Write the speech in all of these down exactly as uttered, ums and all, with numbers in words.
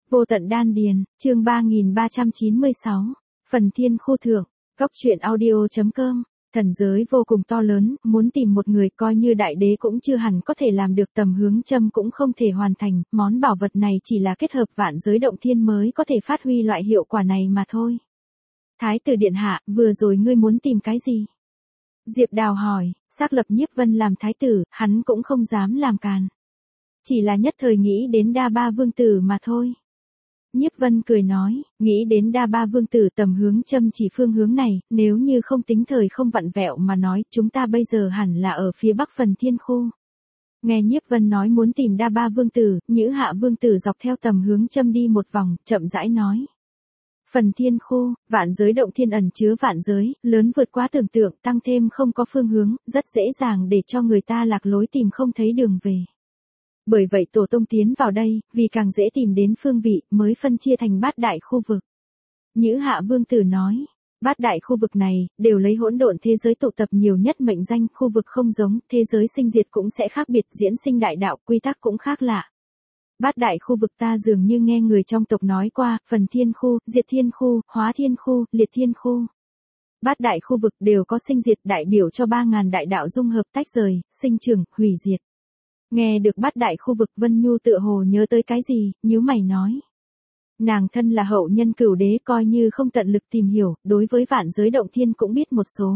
Vô tận đan điền, chương ba nghìn ba trăm chín mươi sáu, phần thiên khu thượng, góc truyện audio.com. Thần giới vô cùng to lớn, muốn tìm một người coi như đại đế cũng chưa hẳn có thể làm được, tầm hướng châm cũng không thể hoàn thành, món bảo vật này chỉ là kết hợp vạn giới động thiên mới có thể phát huy loại hiệu quả này mà thôi. Thái tử điện hạ, vừa rồi ngươi muốn tìm cái gì? Diệp Đào hỏi, xác lập Nhiếp Vân làm thái tử, hắn cũng không dám làm càn. Chỉ là nhất thời nghĩ đến Đa Ba vương tử mà thôi. Nhiếp Vân cười nói, nghĩ đến Đa Ba vương tử tầm hướng châm chỉ phương hướng này, nếu như không tính thời không vặn vẹo mà nói, chúng ta bây giờ hẳn là ở phía bắc phần thiên khu. Nghe Nhiếp Vân nói muốn tìm Đa Ba vương tử, Nhữ Hạ vương tử dọc theo tầm hướng châm đi một vòng, chậm rãi nói. Phần thiên khu, vạn giới động thiên ẩn chứa vạn giới, lớn vượt quá tưởng tượng, tăng thêm không có phương hướng, rất dễ dàng để cho người ta lạc lối tìm không thấy đường về. Bởi vậy tổ tông tiến vào đây, vì càng dễ tìm đến phương vị, mới phân chia thành bát đại khu vực. Nhữ Hạ vương tử nói, bát đại khu vực này, đều lấy hỗn độn thế giới tụ tập nhiều nhất mệnh danh, khu vực không giống, thế giới sinh diệt cũng sẽ khác biệt, diễn sinh đại đạo, quy tắc cũng khác lạ. Bát đại khu vực ta dường như nghe người trong tộc nói qua, phần thiên khu, diệt thiên khu, hóa thiên khu, liệt thiên khu. Bát đại khu vực đều có sinh diệt đại biểu cho ba ngàn đại đạo dung hợp tách rời, sinh trưởng, hủy diệt. Nghe được bát đại khu vực Vân Nhu tựa hồ nhớ tới cái gì, nhíu mày nói. Nàng thân là hậu nhân cửu đế coi như không tận lực tìm hiểu, đối với vạn giới động thiên cũng biết một số.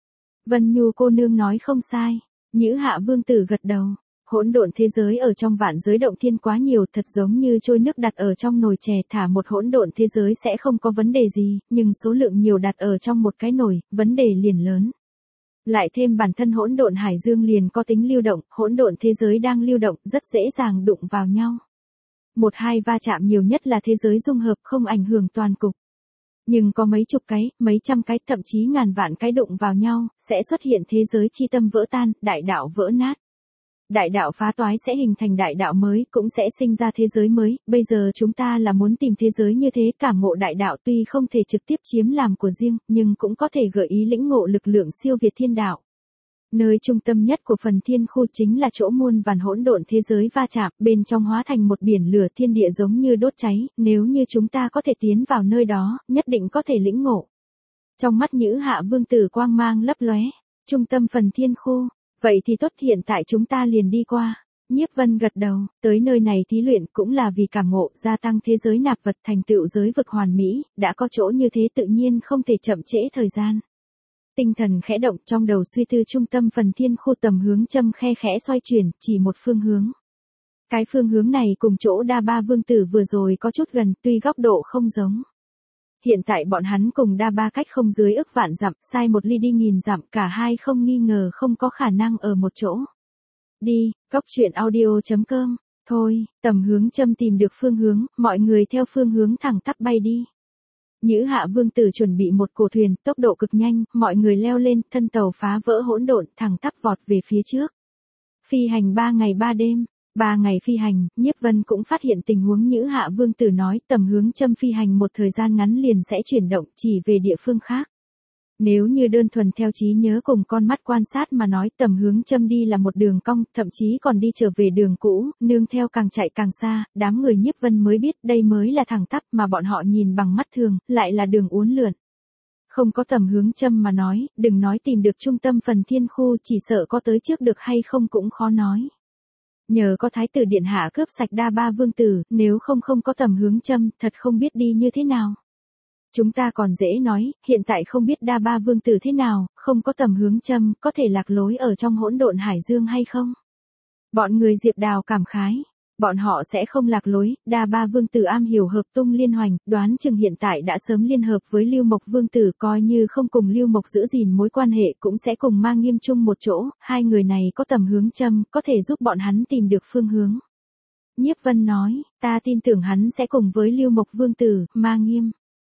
Vân Nhu cô nương nói không sai, Nhữ Hạ vương tử gật đầu. Hỗn độn thế giới ở trong vạn giới động thiên quá nhiều, thật giống như trôi nước đặt ở trong nồi chè, thả một hỗn độn thế giới sẽ không có vấn đề gì, nhưng số lượng nhiều đặt ở trong một cái nồi, vấn đề liền lớn. Lại thêm bản thân hỗn độn hải dương liền có tính lưu động, hỗn độn thế giới đang lưu động, rất dễ dàng đụng vào nhau. Một hai va chạm nhiều nhất là thế giới dung hợp, không ảnh hưởng toàn cục. Nhưng có mấy chục cái, mấy trăm cái, thậm chí ngàn vạn cái đụng vào nhau, sẽ xuất hiện thế giới chi tâm vỡ tan, đại đạo vỡ nát. Đại đạo phá toái sẽ hình thành đại đạo mới, cũng sẽ sinh ra thế giới mới, bây giờ chúng ta là muốn tìm thế giới như thế, cảm ngộ đại đạo tuy không thể trực tiếp chiếm làm của riêng, nhưng cũng có thể gợi ý lĩnh ngộ lực lượng siêu việt thiên đạo. Nơi trung tâm nhất của phần thiên khu chính là chỗ muôn vàn hỗn độn thế giới va chạm, bên trong hóa thành một biển lửa, thiên địa giống như đốt cháy, nếu như chúng ta có thể tiến vào nơi đó, nhất định có thể lĩnh ngộ. Trong mắt Nhữ Hạ vương tử quang mang lấp lóe, trung tâm phần thiên khu. Vậy thì tốt, hiện tại chúng ta liền đi qua. Nhiếp Vân gật đầu, tới nơi này thí luyện cũng là vì cảm ngộ, gia tăng thế giới nạp vật, thành tựu giới vực hoàn mỹ, đã có chỗ như thế tự nhiên không thể chậm trễ thời gian. Tinh thần khẽ động, trong đầu suy tư trung tâm phần thiên khu tầm hướng châm khe khẽ xoay chuyển, chỉ một phương hướng. Cái phương hướng này cùng chỗ Đa Ba vương tử vừa rồi có chút gần, tuy góc độ không giống. Hiện tại bọn hắn cùng Đa Ba cách không dưới ức vạn dặm, sai một ly đi nghìn dặm, cả hai không nghi ngờ không có khả năng ở một chỗ. Đi, góc truyện audio.com, thôi, tầm hướng châm tìm được phương hướng, mọi người theo phương hướng thẳng tắp bay đi. Nhữ Hạ vương tử chuẩn bị một cổ thuyền, tốc độ cực nhanh, mọi người leo lên, thân tàu phá vỡ hỗn độn, thẳng tắp vọt về phía trước. Phi hành ba ngày ba đêm. Ba ngày phi hành, Nhiếp Vân cũng phát hiện tình huống Nhữ Hạ vương tử nói, tầm hướng châm phi hành một thời gian ngắn liền sẽ chuyển động, chỉ về địa phương khác. Nếu như đơn thuần theo trí nhớ cùng con mắt quan sát mà nói, tầm hướng châm đi là một đường cong, thậm chí còn đi trở về đường cũ, nương theo càng chạy càng xa, đám người Nhiếp Vân mới biết đây mới là thẳng tắp, mà bọn họ nhìn bằng mắt thường, lại là đường uốn lượn. Không có tầm hướng châm mà nói, đừng nói tìm được trung tâm phần thiên khu, chỉ sợ có tới trước được hay không cũng khó nói. Nhờ có thái tử điện hạ cướp sạch Đa Ba vương tử, nếu không không có tầm hướng châm, thật không biết đi như thế nào. Chúng ta còn dễ nói, hiện tại không biết Đa Ba vương tử thế nào, không có tầm hướng châm, có thể lạc lối ở trong hỗn độn hải dương hay không? Bọn người Diệp Đào cảm khái. Bọn họ sẽ không lạc lối, Đa Ba vương tử am hiểu hợp tung liên hoành, đoán chừng hiện tại đã sớm liên hợp với Lưu Mộc vương tử, coi như không cùng Lưu Mộc giữ gìn mối quan hệ cũng sẽ cùng Ma Nghiêm chung một chỗ, hai người này có tầm hướng châm, có thể giúp bọn hắn tìm được phương hướng. Nhiếp Vân nói, ta tin tưởng hắn sẽ cùng với Lưu Mộc vương tử, Ma Nghiêm,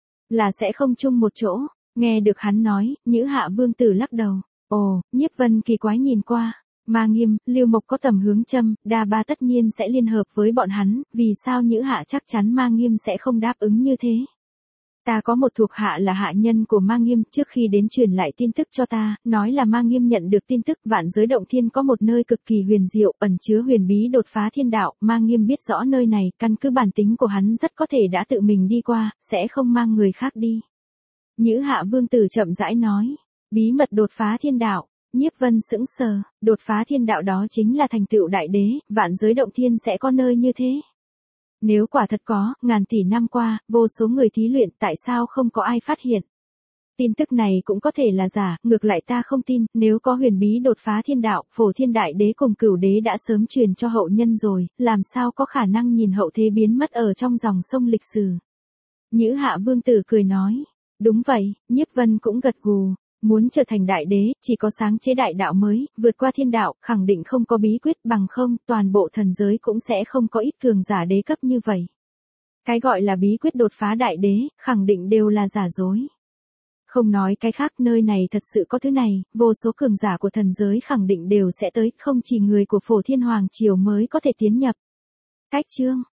là sẽ không chung một chỗ. Nghe được hắn nói, Nhữ Hạ vương tử lắc đầu. Ồ, Nhiếp Vân kỳ quái nhìn qua. Ma Nghiêm, Lưu Mộc có tầm hướng châm, Đa Ba tất nhiên sẽ liên hợp với bọn hắn, vì sao Nhữ Hạ chắc chắn Ma Nghiêm sẽ không đáp ứng như thế? Ta có một thuộc hạ là hạ nhân của Ma Nghiêm, trước khi đến truyền lại tin tức cho ta, nói là Ma Nghiêm nhận được tin tức vạn giới động thiên có một nơi cực kỳ huyền diệu, ẩn chứa huyền bí đột phá thiên đạo. Ma Nghiêm biết rõ nơi này, căn cứ bản tính của hắn rất có thể đã tự mình đi qua, sẽ không mang người khác đi. Nhữ Hạ Vương Tử chậm rãi nói, bí mật đột phá thiên đạo. Nhiếp Vân sững sờ, đột phá thiên đạo đó chính là thành tựu đại đế, vạn giới động thiên sẽ có nơi như thế. Nếu quả thật có, ngàn tỷ năm qua, vô số người thí luyện, tại sao không có ai phát hiện? Tin tức này cũng có thể là giả, ngược lại ta không tin, nếu có huyền bí đột phá thiên đạo, Phổ Thiên Đại Đế cùng Cửu Đế đã sớm truyền cho hậu nhân rồi, làm sao có khả năng nhìn hậu thế biến mất ở trong dòng sông lịch sử. Nhữ Hạ Vương Tử cười nói, đúng vậy, Nhiếp Vân cũng gật gù. Muốn trở thành đại đế, chỉ có sáng chế đại đạo mới, vượt qua thiên đạo, khẳng định không có bí quyết, bằng không, toàn bộ thần giới cũng sẽ không có ít cường giả đế cấp như vậy. Cái gọi là bí quyết đột phá đại đế, khẳng định đều là giả dối. Không nói cái khác, nơi này thật sự có thứ này, vô số cường giả của thần giới khẳng định đều sẽ tới, không chỉ người của Phổ Thiên Hoàng Triều mới có thể tiến nhập. Cách chương